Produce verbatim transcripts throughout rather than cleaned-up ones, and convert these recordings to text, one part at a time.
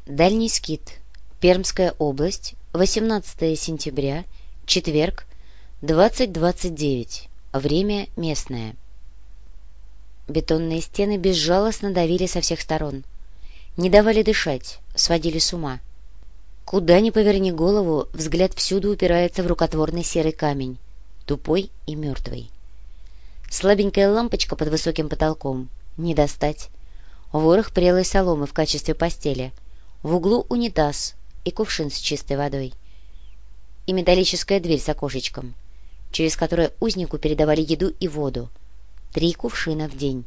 Дальний Скит, Пермская область, восемнадцатое сентября, четверг, двадцать двадцать девять. Время местное. Бетонные стены безжалостно давили со всех сторон. Не давали дышать, сводили с ума. Куда ни поверни голову, взгляд всюду упирается в рукотворный серый камень, тупой и мертвый. Слабенькая лампочка под высоким потолком, не достать. Ворох прелой соломы в качестве постели. В углу унитаз и кувшин с чистой водой. И металлическая дверь с окошечком, через которое узнику передавали еду и воду. Три кувшина в день.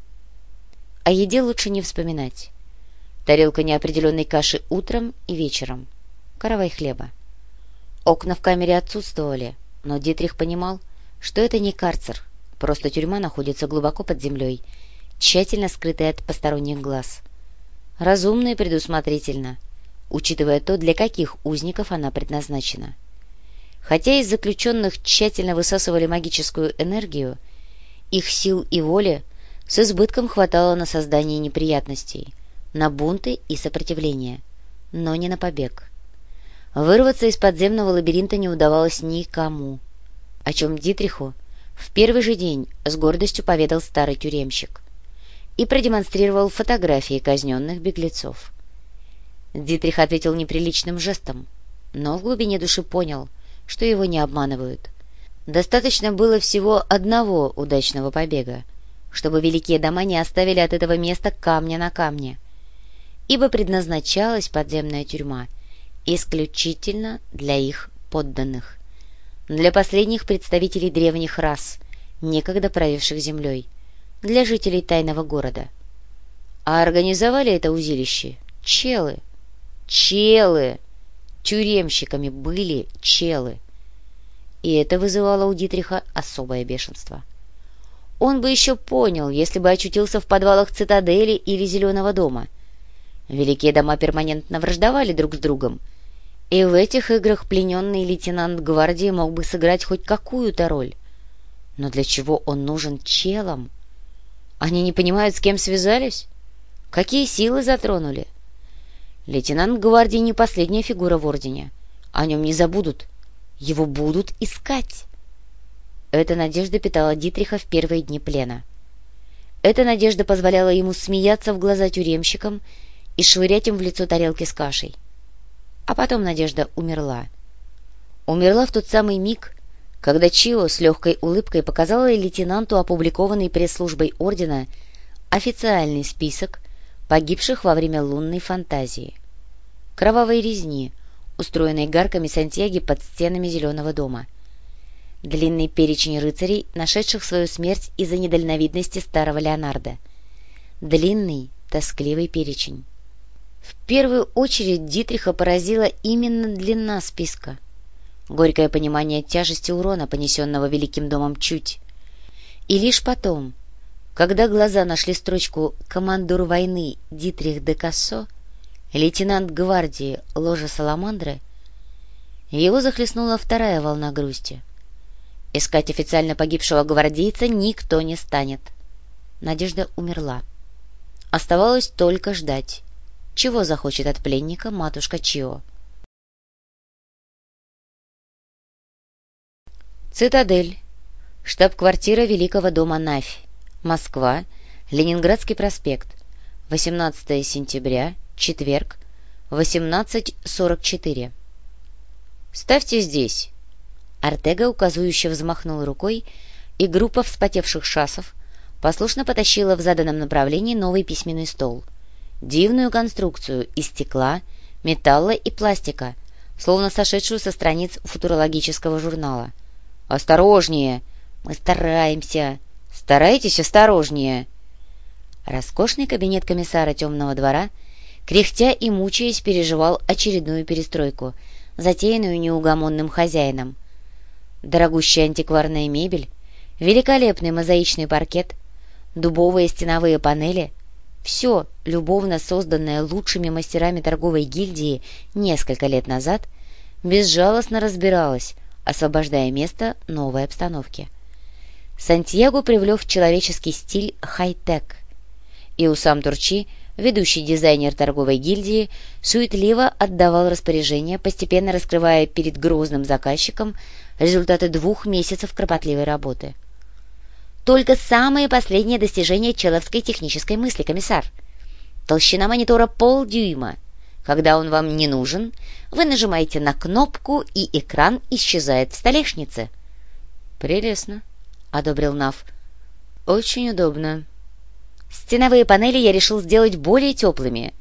О еде лучше не вспоминать. Тарелка неопределенной каши утром и вечером. Каравай хлеба. Окна в камере отсутствовали, но Дитрих понимал, что это не карцер, просто тюрьма находится глубоко под землей, тщательно скрытая от посторонних глаз. Разумно и предусмотрительно, учитывая то, для каких узников она предназначена. Хотя из заключенных тщательно высасывали магическую энергию, их сил и воли с избытком хватало на создание неприятностей, на бунты и сопротивление, но не на побег. Вырваться из подземного лабиринта не удавалось никому, о чем Дитриху в первый же день с гордостью поведал старый тюремщик и продемонстрировал фотографии казненных беглецов. Дитрих ответил неприличным жестом, но в глубине души понял, что его не обманывают. Достаточно было всего одного удачного побега, чтобы великие дома не оставили от этого места камня на камне, ибо предназначалась подземная тюрьма исключительно для их подданных, для последних представителей древних рас, некогда правивших землей, для жителей тайного города. А организовали это узилище челы. Челы! Тюремщиками были челы. И это вызывало у Дитриха особое бешенство. Он бы еще понял, если бы очутился в подвалах цитадели или Зеленого дома. Великие дома перманентно враждовали друг с другом, и в этих играх плененный лейтенант гвардии мог бы сыграть хоть какую-то роль. Но для чего он нужен челам? Они не понимают, с кем связались? Какие силы затронули? Лейтенант гвардии не последняя фигура в ордене. О нем не забудут. Его будут искать. Эта надежда питала Дитриха в первые дни плена. Эта надежда позволяла ему смеяться в глаза тюремщикам и швырять им в лицо тарелки с кашей. А потом надежда умерла. Умерла в тот самый миг, когда Чио с легкой улыбкой показала лейтенанту опубликованный пресс-службой ордена официальный список погибших во время лунной фантазии, кровавой резни, устроенной гарками Сантьяги под стенами Зеленого дома, длинный перечень рыцарей, нашедших свою смерть из-за недальновидности старого Леонардо, длинный, тоскливый перечень. В первую очередь Дитриха поразила именно длина списка, горькое понимание тяжести урона, понесенного Великим домом Чуть, и лишь потом, когда глаза нашли строчку «Командор войны Дитрих де Кассо», лейтенант гвардии Ложа Саламандры, его захлестнула вторая волна грусти. Искать официально погибшего гвардейца никто не станет. Надежда умерла. Оставалось только ждать, чего захочет от пленника матушка Чио. Цитадель. Штаб-квартира Великого дома Навь. Москва. Ленинградский проспект. восемнадцатое сентября. Четверг. восемнадцать сорок четыре. «Ставьте здесь». Артега указующе взмахнул рукой, и группа вспотевших шасов послушно потащила в заданном направлении новый письменный стол. Дивную конструкцию из стекла, металла и пластика, словно сошедшую со страниц футурологического журнала. «Осторожнее! Мы стараемся! Старайтесь осторожнее!» Роскошный кабинет комиссара Темного двора, кряхтя и мучаясь, переживал очередную перестройку, затеянную неугомонным хозяином. Дорогущая антикварная мебель, великолепный мозаичный паркет, дубовые стеновые панели — все, любовно созданное лучшими мастерами торговой гильдии несколько лет назад, безжалостно разбиралось, освобождая место новой обстановке. Сантьяго привлек в человеческий стиль хай-тек, и Усам Турчи, ведущий дизайнер торговой гильдии, суетливо отдавал распоряжения, постепенно раскрывая перед грозным заказчиком результаты двух месяцев кропотливой работы. «Только самые последние достижения человской технической мысли, комиссар. Толщина монитора полдюйма. Когда он вам не нужен, вы нажимаете на кнопку, и экран исчезает в столешнице». «Прелестно», — одобрил Нав. «Очень удобно. Стеновые панели я решил сделать более теплыми».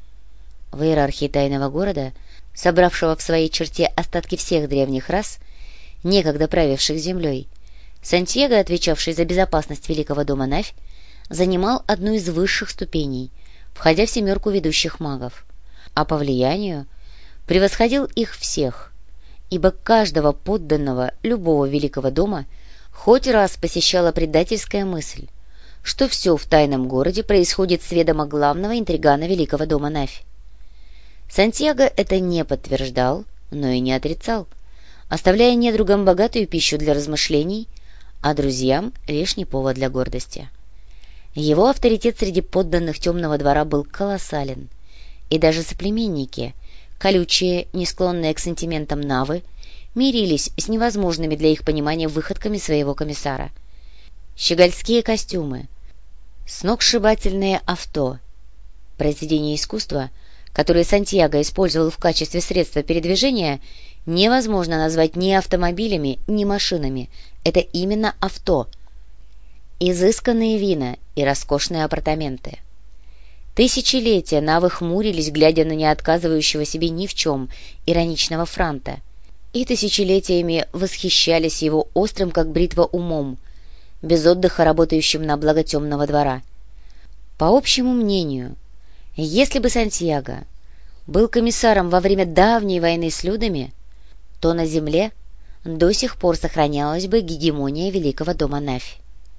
В иерархии тайного города, собравшего в своей черте остатки всех древних рас, некогда правивших землей, Сантьяго, отвечавший за безопасность Великого дома Навь, занимал одну из высших ступеней, входя в семерку ведущих магов, а по влиянию превосходил их всех, ибо каждого подданного любого Великого дома хоть раз посещала предательская мысль, что все в тайном городе происходит с ведома главного интригана Великого дома Навь. Сантьяго это не подтверждал, но и не отрицал, оставляя недругам богатую пищу для размышлений, а друзьям лишний повод для гордости. Его авторитет среди подданных Темного двора был колоссален, и даже соплеменники, колючие, не склонные к сантиментам навы, мирились с невозможными для их понимания выходками своего комиссара. Щегольские костюмы, сногсшибательные авто, произведения искусства, которые Сантьяго использовал в качестве средства передвижения, невозможно назвать ни автомобилями, ни машинами. Это именно авто. Изысканные вина и роскошные апартаменты. Тысячелетия навы хмурились, глядя на не отказывающего себе ни в чем ироничного Франта, и тысячелетиями восхищались его острым, как бритва, умом, без отдыха работающим на благо Темного двора. По общему мнению, если бы Сантьяго был комиссаром во время давней войны с людами, то на земле до сих пор сохранялась бы гегемония Великого дома Навь.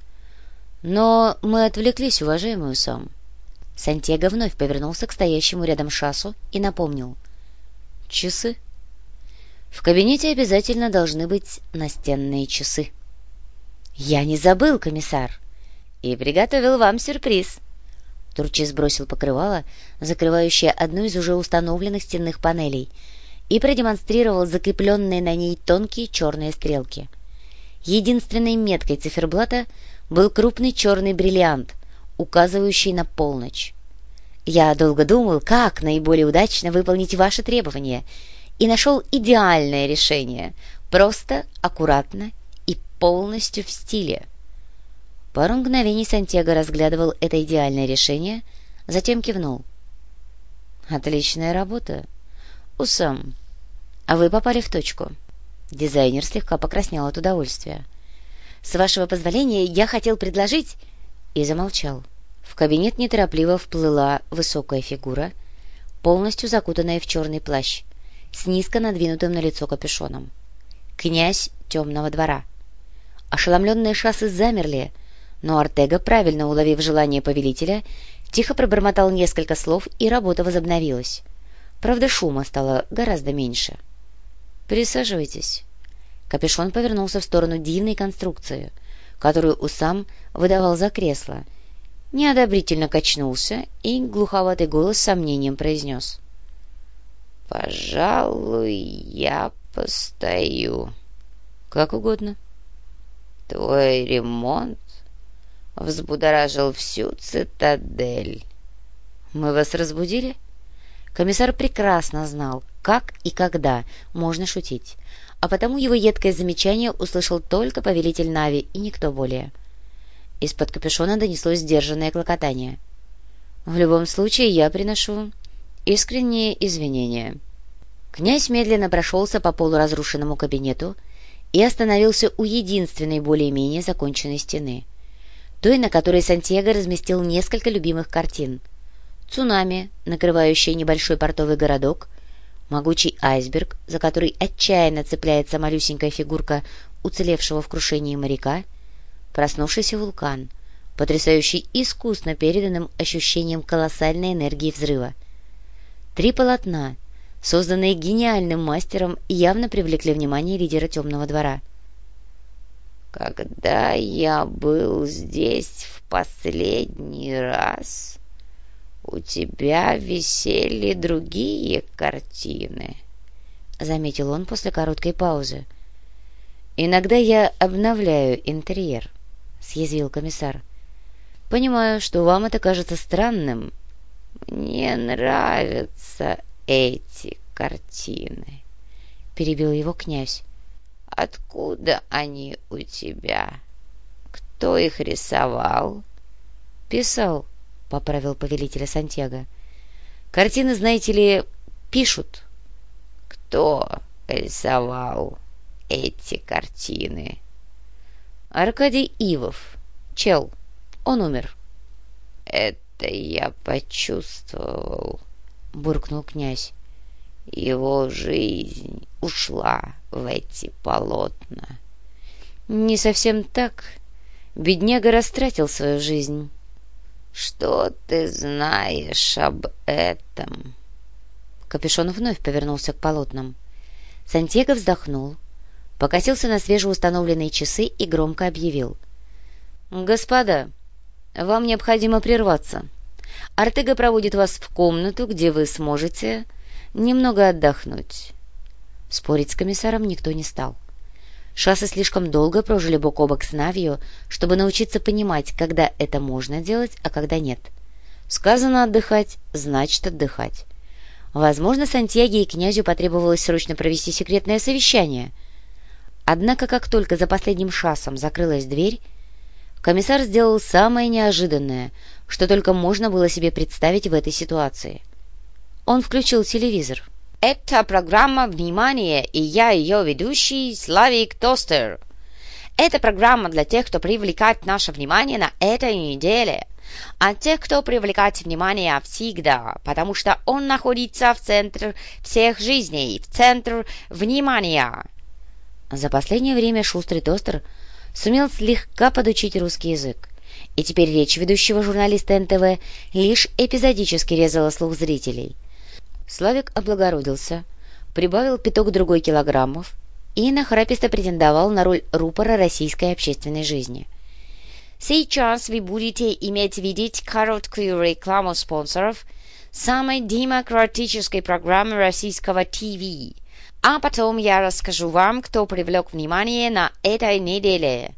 Но мы отвлеклись, уважаемый Усам. Сантьяго вновь повернулся к стоящему рядом Шасу и напомнил. «Часы. В кабинете обязательно должны быть настенные часы». «Я не забыл, комиссар, и приготовил вам сюрприз». Турчи сбросил покрывало, закрывающее одну из уже установленных стенных панелей, и продемонстрировал закрепленные на ней тонкие черные стрелки. Единственной меткой циферблата был крупный черный бриллиант, указывающий на полночь. Я долго думал, как наиболее удачно выполнить ваши требования, и нашел идеальное решение, просто, аккуратно и полностью в стиле. Пару мгновений Сантьяго разглядывал это идеальное решение, затем кивнул. «Отличная работа, Усам. А вы попали в точку». Дизайнер слегка покраснел от удовольствия. «С вашего позволения я хотел предложить...» И замолчал. В кабинет неторопливо вплыла высокая фигура, полностью закутанная в черный плащ, с низко надвинутым на лицо капюшоном. Князь Темного двора. Ошеломленные шассы замерли, но Артега, правильно уловив желание повелителя, тихо пробормотал несколько слов, и работа возобновилась. Правда, шума стало гораздо меньше. «Присаживайтесь». Капюшон повернулся в сторону дивной конструкции, которую Усам выдавал за кресло, неодобрительно качнулся и глуховатый голос с сомнением произнес. «Пожалуй, я постою». «Как угодно». «Твой ремонт взбудоражил всю цитадель». «Мы вас разбудили?» Комиссар прекрасно знал, как и когда можно шутить, а потому его едкое замечание услышал только повелитель Нави и никто более. Из-под капюшона донеслось сдержанное клокотание. «В любом случае я приношу искренние извинения». Князь медленно прошелся по полуразрушенному кабинету и остановился у единственной более-менее законченной стены, той, на которой Сантьяго разместил несколько любимых картин. Цунами, накрывающее небольшой портовый городок, могучий айсберг, за который отчаянно цепляется малюсенькая фигурка уцелевшего в крушении моряка, проснувшийся вулкан, потрясающий искусно переданным ощущением колоссальной энергии взрыва. Три полотна, созданные гениальным мастером, явно привлекли внимание лидера Темного двора. Когда я был здесь в последний раз, у тебя висели другие картины, — заметил он после короткой паузы. «Иногда я обновляю интерьер», — съязвил комиссар. «Понимаю, что вам это кажется странным». «Мне нравятся эти картины», — перебил его князь. «Откуда они у тебя? Кто их рисовал?» «Писал», — поправил повелителя Сантьяго. «Картины, знаете ли, пишут». «Кто рисовал эти картины?» «Аркадий Ивов. Чел. Он умер». «Это я почувствовал», — буркнул князь. «Его жизнь ушла в эти полотна». «Не совсем так. Бедняга растратил свою жизнь». «Что ты знаешь об этом?» Капюшон вновь повернулся к полотнам. Сантьяго вздохнул, покосился на свежеустановленные часы и громко объявил: «Господа, вам необходимо прерваться. Артега проводит вас в комнату, где вы сможете немного отдохнуть». Спорить с комиссаром никто не стал. Шассы слишком долго прожили бок о бок с Навью, чтобы научиться понимать, когда это можно делать, а когда нет. Сказано отдыхать, значит отдыхать. Возможно, Сантьяго и князю потребовалось срочно провести секретное совещание. Однако, как только за последним шассом закрылась дверь, комиссар сделал самое неожиданное, что только можно было себе представить в этой ситуации. Он включил телевизор. «Это программа «Внимание», и я ее ведущий Славик Тостер. Это программа для тех, кто привлекает наше внимание на этой неделе, а тех, кто привлекает внимание всегда, потому что он находится в центре всех жизней, в центре внимания». За последнее время шустрый Тостер сумел слегка подучить русский язык, и теперь речь ведущего журналиста эн тэ вэ лишь эпизодически резала слух зрителей. Славик облагородился, прибавил пяток-другой килограммов и нахраписто претендовал на роль рупора российской общественной жизни. «Сейчас вы будете иметь видеть короткую рекламу спонсоров самой демократической программы российского ТВ, а потом я расскажу вам, кто привлек внимание на этой неделе».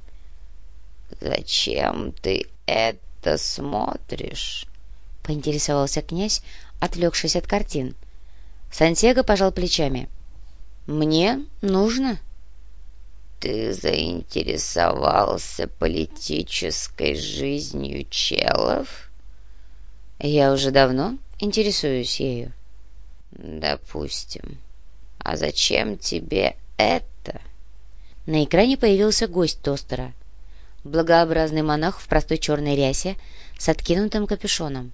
«Зачем ты это смотришь?» — поинтересовался князь, отвлекшись от картин. Сантьяго пожал плечами. «Мне нужно». «Ты заинтересовался политической жизнью челов?» «Я уже давно интересуюсь ею». «Допустим. А зачем тебе это?» На экране появился гость Тостера. Благообразный монах в простой черной рясе с откинутым капюшоном.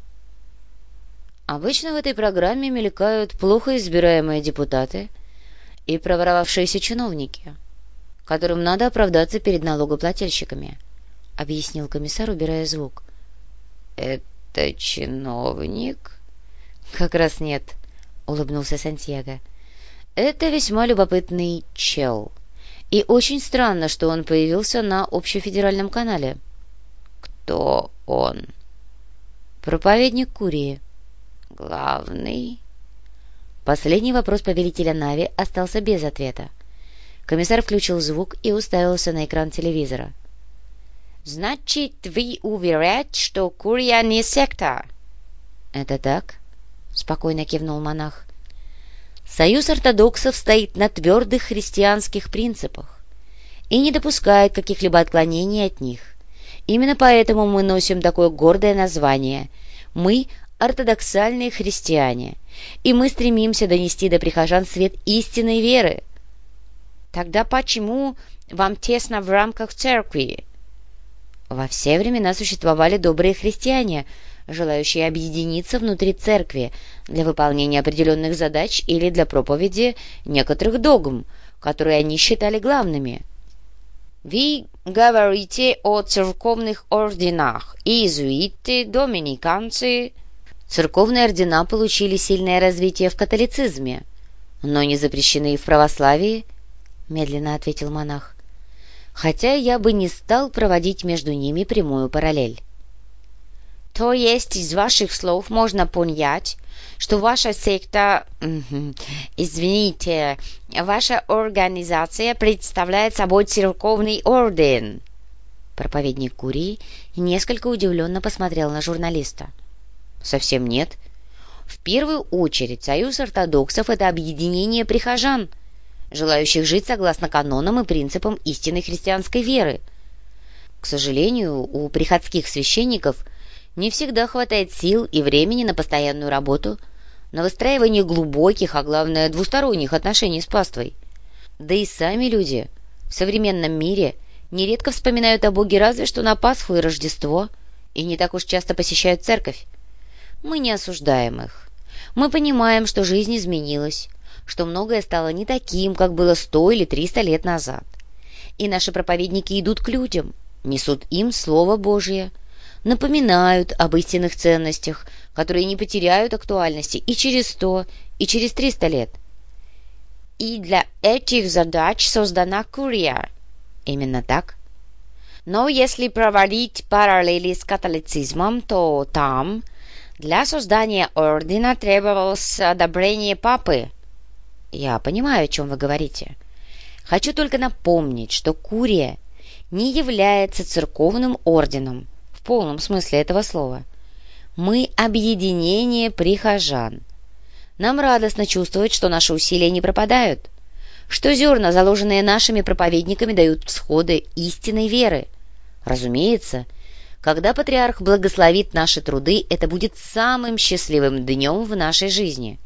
Обычно в этой программе мелькают плохо избираемые депутаты и проворовавшиеся чиновники, которым надо оправдаться перед налогоплательщиками, — объяснил комиссар, убирая звук. — Это чиновник? — Как раз нет, — улыбнулся Сантьяго. — Это весьма любопытный чел. И очень странно, что он появился на общефедеральном канале. — Кто он? — Проповедник Курии. — Главный? Последний вопрос повелителя Нави остался без ответа. Комиссар включил звук и уставился на экран телевизора. — Значит, вы уверяете, что Курия не секта? — Это так, — спокойно кивнул монах. Союз ортодоксов стоит на твердых христианских принципах и не допускает каких-либо отклонений от них. Именно поэтому мы носим такое гордое название. Мы — ортодоксальные христиане, и мы стремимся донести до прихожан свет истинной веры. Тогда почему вам тесно в рамках церкви? Во все времена существовали добрые христиане, желающие объединиться внутри церкви для выполнения определенных задач или для проповеди некоторых догм, которые они считали главными. Вы говорите о церковных орденах. Иезуиты, доминиканцы. Церковные ордена получили сильное развитие в католицизме, но не запрещены и в православии, — медленно ответил монах. хотя я бы не стал проводить между ними прямую параллель. То есть из ваших слов можно понять, что ваша секта, извините, ваша организация представляет собой церковный орден? Проповедник Курии несколько удивленно посмотрел на журналиста. Совсем нет. В первую очередь союз ортодоксов — это объединение прихожан, желающих жить согласно канонам и принципам истинной христианской веры. К сожалению, у приходских священников не всегда хватает сил и времени на постоянную работу, на выстраивание глубоких, а главное двусторонних отношений с паствой. Да и сами люди в современном мире нередко вспоминают о Боге разве что на Пасху и Рождество, и не так уж часто посещают церковь. Мы не осуждаем их. Мы понимаем, что жизнь изменилась, что многое стало не таким, как было сто или триста лет назад. И наши проповедники идут к людям, несут им Слово Божье, напоминают об истинных ценностях, которые не потеряют актуальности и через сто, и через триста лет. И для этих задач создана Курия. Именно так. Но если проводить параллели с католицизмом, то там для создания ордена требовалось одобрение папы. Я понимаю, о чем вы говорите. Хочу только напомнить, что Курия не является церковным орденом в полном смысле этого слова. Мы объединение прихожан. Нам радостно чувствовать, что наши усилия не пропадают, что зерна, заложенные нашими проповедниками, дают всходы истинной веры. Разумеется, когда патриарх благословит наши труды, это будет самым счастливым днем в нашей жизни.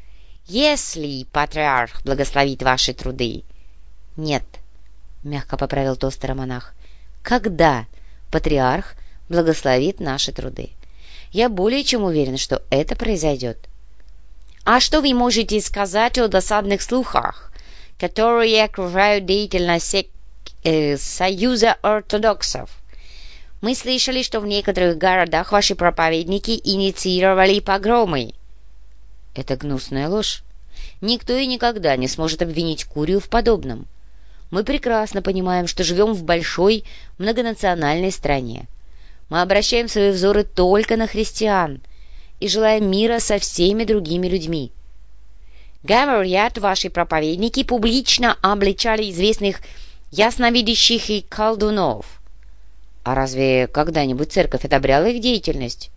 Если патриарх благословит ваши труды. Нет, мягко поправил тостера монах. Когда патриарх благословит наши труды? Я более чем уверен, что это произойдет. А что вы можете сказать о досадных слухах, которые окружают деятельность сек... э, Союза ортодоксов? Мы слышали, что в некоторых городах ваши проповедники инициировали погромы. Это гнусная ложь. Никто и никогда не сможет обвинить Курию в подобном. Мы прекрасно понимаем, что живем в большой многонациональной стране. Мы обращаем свои взоры только на христиан и желаем мира со всеми другими людьми. Говорят, ваши проповедники публично обличали известных ясновидящих и колдунов. А разве когда-нибудь церковь одобряла их деятельность?